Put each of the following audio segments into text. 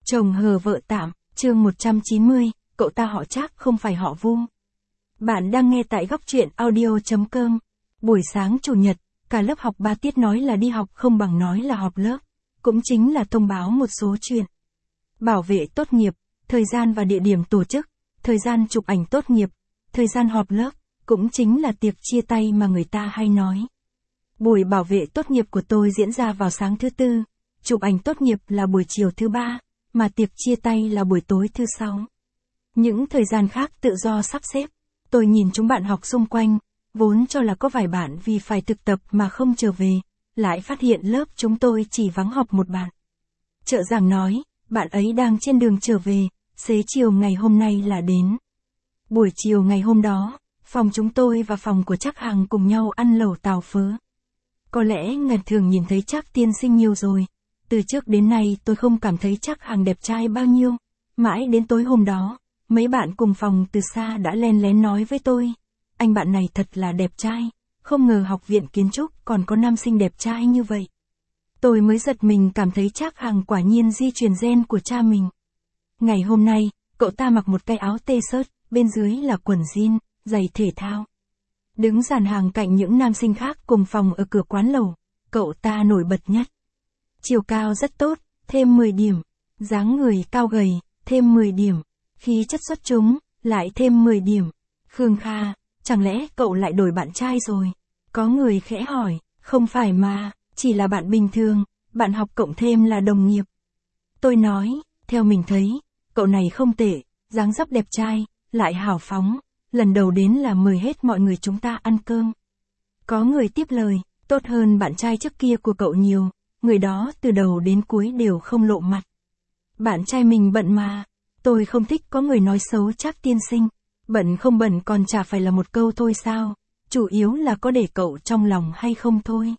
Chồng hờ vợ tạm, chương 190, cậu ta họ Trác không phải họ Vu. Bạn đang nghe tại góc truyện audio.com. Buổi sáng chủ nhật, cả lớp học 3 tiết nói là đi học không bằng nói là họp lớp. Cũng chính là thông báo một số chuyện. Bảo vệ tốt nghiệp, thời gian và địa điểm tổ chức, thời gian chụp ảnh tốt nghiệp, thời gian họp lớp, cũng chính là tiệc chia tay mà người ta hay nói. Buổi bảo vệ tốt nghiệp của tôi diễn ra vào sáng thứ Tư, chụp ảnh tốt nghiệp là buổi chiều thứ Ba, mà tiệc chia tay là buổi tối thứ Sáu. Những thời gian khác tự do sắp xếp. Tôi nhìn chúng bạn học xung quanh, vốn cho là có vài bạn vì phải thực tập mà không trở về, lại phát hiện lớp chúng tôi chỉ vắng họp một bạn. Trợ giảng nói, bạn ấy đang trên đường trở về, xế chiều ngày hôm nay là đến. Buổi chiều ngày hôm đó, phòng chúng tôi và phòng của Trác Hằng cùng nhau ăn lẩu tàu phớ. Có lẽ ngần thường nhìn thấy Trác tiên sinh nhiều rồi. Từ trước đến nay tôi không cảm thấy Trác Hằng đẹp trai bao nhiêu. Mãi đến tối hôm đó, mấy bạn cùng phòng từ xa đã len lén nói với tôi. Anh bạn này thật là đẹp trai, không ngờ học viện kiến trúc còn có nam sinh đẹp trai như vậy. Tôi mới giật mình cảm thấy Trác Hằng quả nhiên di truyền gen của cha mình. Ngày hôm nay, cậu ta mặc một cái áo t-shirt, bên dưới là quần jean, giày thể thao. Đứng dàn hàng cạnh những nam sinh khác cùng phòng ở cửa quán lẩu, cậu ta nổi bật nhất. Chiều cao rất tốt, thêm 10 điểm. Dáng người cao gầy, thêm 10 điểm. Khí chất xuất chúng, lại thêm 10 điểm. Khương Kha, chẳng lẽ cậu lại đổi bạn trai rồi? Có người khẽ hỏi, không phải mà, chỉ là bạn bình thường, bạn học cộng thêm là đồng nghiệp. Tôi nói, theo mình thấy, cậu này không tệ, dáng dấp đẹp trai, lại hào phóng, lần đầu đến là mời hết mọi người chúng ta ăn cơm. Có người tiếp lời, tốt hơn bạn trai trước kia của cậu nhiều, người đó từ đầu đến cuối đều không lộ mặt. Bạn trai mình bận mà, tôi không thích có người nói xấu Trác tiên sinh, bận không bận còn chả phải là một câu thôi sao, chủ yếu là có để cậu trong lòng hay không thôi.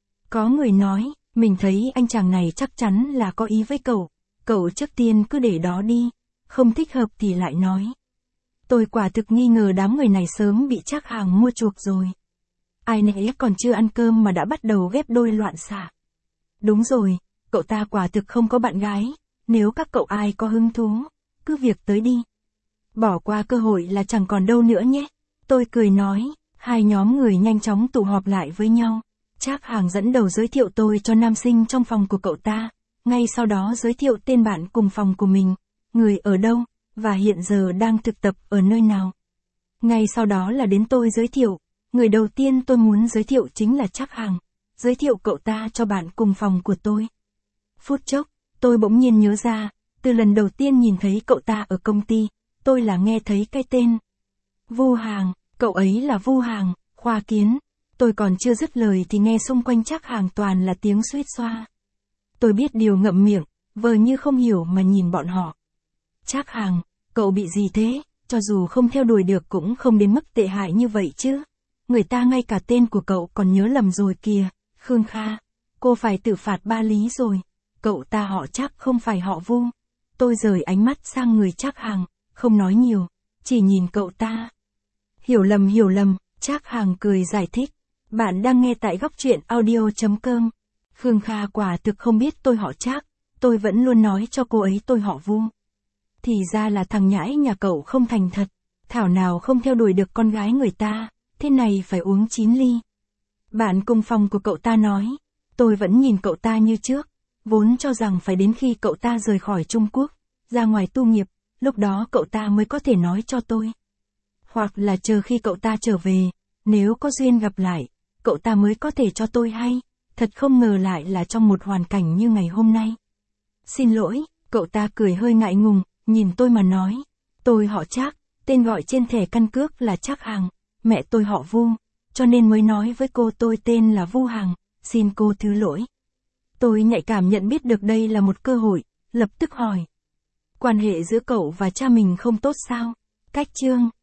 Có người nói, mình thấy anh chàng này chắc chắn là có ý với cậu trước tiên cứ để đó đi, không thích hợp thì lại nói. Tôi quả thực nghi ngờ đám người này sớm bị Trác Hằng mua chuộc rồi. Ai nấy còn chưa ăn cơm mà đã bắt đầu ghép đôi loạn xạ. Đúng rồi, cậu ta quả thực không có bạn gái, nếu các cậu ai có hứng thú, cứ việc tới đi. Bỏ qua cơ hội là chẳng còn đâu nữa nhé. Tôi cười nói, hai nhóm người nhanh chóng tụ họp lại với nhau. Trác Hằng dẫn đầu giới thiệu tôi cho nam sinh trong phòng của cậu ta, ngay sau đó giới thiệu tên bạn cùng phòng của mình, người ở đâu, và hiện giờ đang thực tập ở nơi nào. Ngay sau đó là đến tôi giới thiệu, người đầu tiên tôi muốn giới thiệu chính là Trác Hằng, giới thiệu cậu ta cho bạn cùng phòng của tôi. Phút chốc, tôi bỗng nhiên nhớ ra, từ lần đầu tiên nhìn thấy cậu ta ở công ty, tôi là nghe thấy cái tên Vu Hàng, cậu ấy là Vu Hàng, khoa kiến. Tôi còn chưa dứt lời thì nghe xung quanh Trác Hằng toàn là tiếng suýt xoa. Tôi biết điều ngậm miệng, vờ như không hiểu mà nhìn bọn họ. Trác Hằng, cậu bị gì thế, cho dù không theo đuổi được cũng không đến mức tệ hại như vậy chứ. Người ta ngay cả tên của cậu còn nhớ lầm rồi kìa. Khương Kha, cô phải tự phạt 3 lý rồi. Cậu ta họ Trác không phải họ Vu. Tôi rời ánh mắt sang người Trác Hằng, không nói nhiều, chỉ nhìn cậu ta. Hiểu lầm, Trác Hằng cười giải thích. Bạn đang nghe tại góc truyện audio.com. Khương Kha quả thực không biết tôi họ Trác, tôi vẫn luôn nói cho cô ấy tôi họ Vu. Thì ra là thằng nhãi nhà cậu không thành thật, thảo nào không theo đuổi được con gái người ta, thế này phải uống 9 ly. Bạn cùng phòng của cậu ta nói, tôi vẫn nhìn cậu ta như trước, vốn cho rằng phải đến khi cậu ta rời khỏi Trung Quốc, ra ngoài tu nghiệp, lúc đó cậu ta mới có thể nói cho tôi. Hoặc là chờ khi cậu ta trở về, nếu có duyên gặp lại, cậu ta mới có thể cho tôi hay, thật không ngờ lại là trong một hoàn cảnh như ngày hôm nay. Xin lỗi, cậu ta cười hơi ngại ngùng, nhìn tôi mà nói, tôi họ Trác, tên gọi trên thẻ căn cước là Trác Hằng, mẹ tôi họ Vu, cho nên mới nói với cô tôi tên là Vu Hằng, xin cô thứ lỗi. Tôi nhạy cảm nhận biết được đây là một cơ hội, lập tức hỏi. Quan hệ giữa cậu và cha mình không tốt sao? Cách chương